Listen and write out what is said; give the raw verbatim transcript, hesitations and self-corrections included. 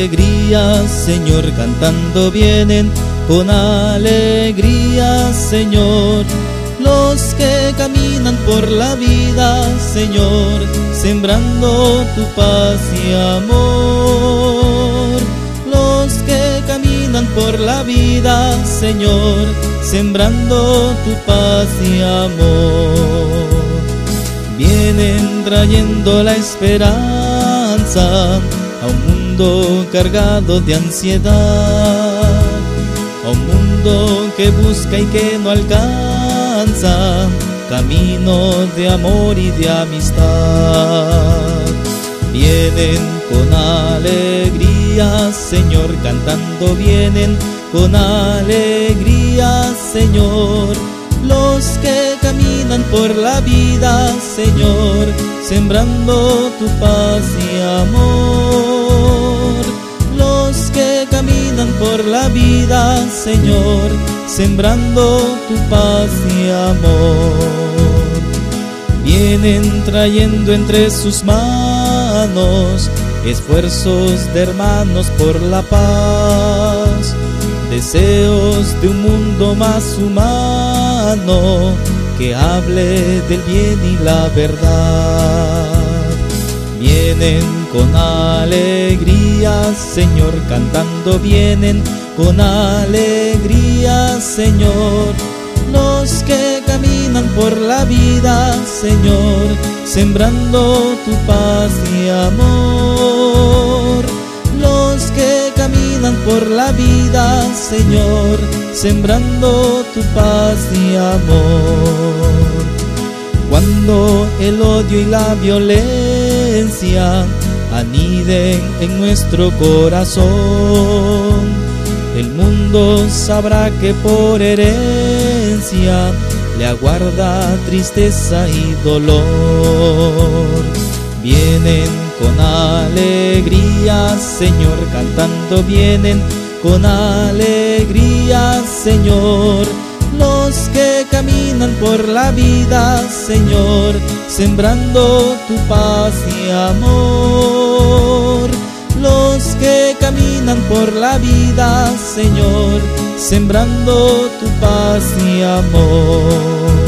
alegría, Señor, cantando vienen con alegría, Señor. Los que caminan por la vida, Señor, sembrando tu paz y amor. Los que caminan por la vida, Señor, sembrando tu paz y amor. Vienen trayendo la esperanza a un mundo cargado de ansiedad, a un mundo que busca y que no alcanza camino de amor y de amistad. Vienen con alegría, Señor, cantando vienen con alegría, Señor. Los que caminan por la vida, Señor, sembrando tu paz y amor. Los que caminan por la vida, Señor, sembrando tu paz y amor. Vienen trayendo entre sus manos esfuerzos de hermanos por la paz, deseos de un mundo más humano que hable del bien y la verdad. Vienen con alegría, Señor, cantando vienen con alegría, Señor. Los que caminan por la vida, Señor, sembrando tu paz y amor. Los que caminan por la vida, Señor, sembrando tu paz y amor. Cuando el odio y la violencia aniden en nuestro corazón, el mundo sabrá que por herencia le aguarda tristeza y dolor. Vienen con alegría, Señor, cantando vienen con alegría, Señor. Los que caminan por la vida, Señor, sembrando tu paz y amor. Los que caminan por la vida, Señor, sembrando tu paz y amor.